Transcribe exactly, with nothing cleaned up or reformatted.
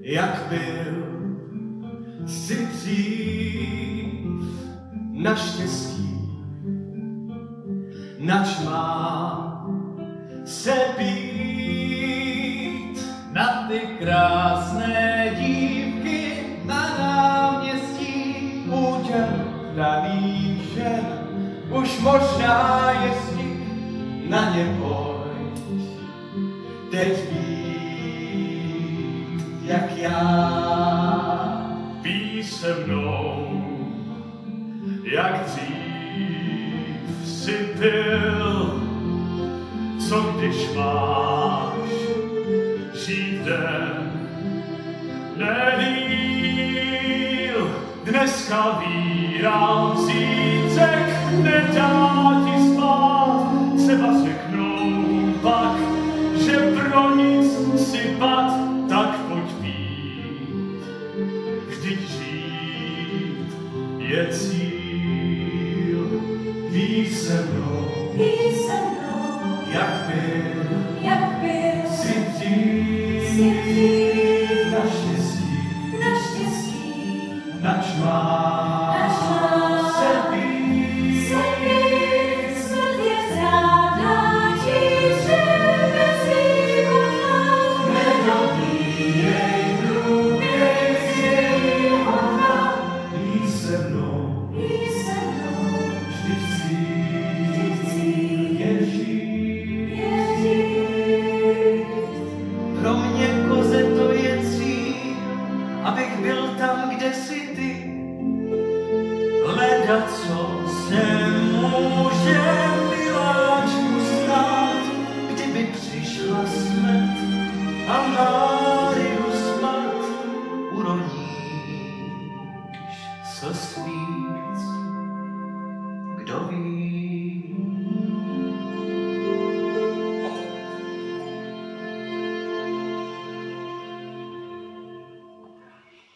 jak byl si dřív naštěstí, nač má se být na ty krásné dívky na náměstí. úděl daný žen, už možná jezdí, na ně pojď, teď být jak já. Píš se mnou, jak dřív si byl, co když máš žít den nedýl. Dneska víra zítřek nedá ti spát, třeba řekl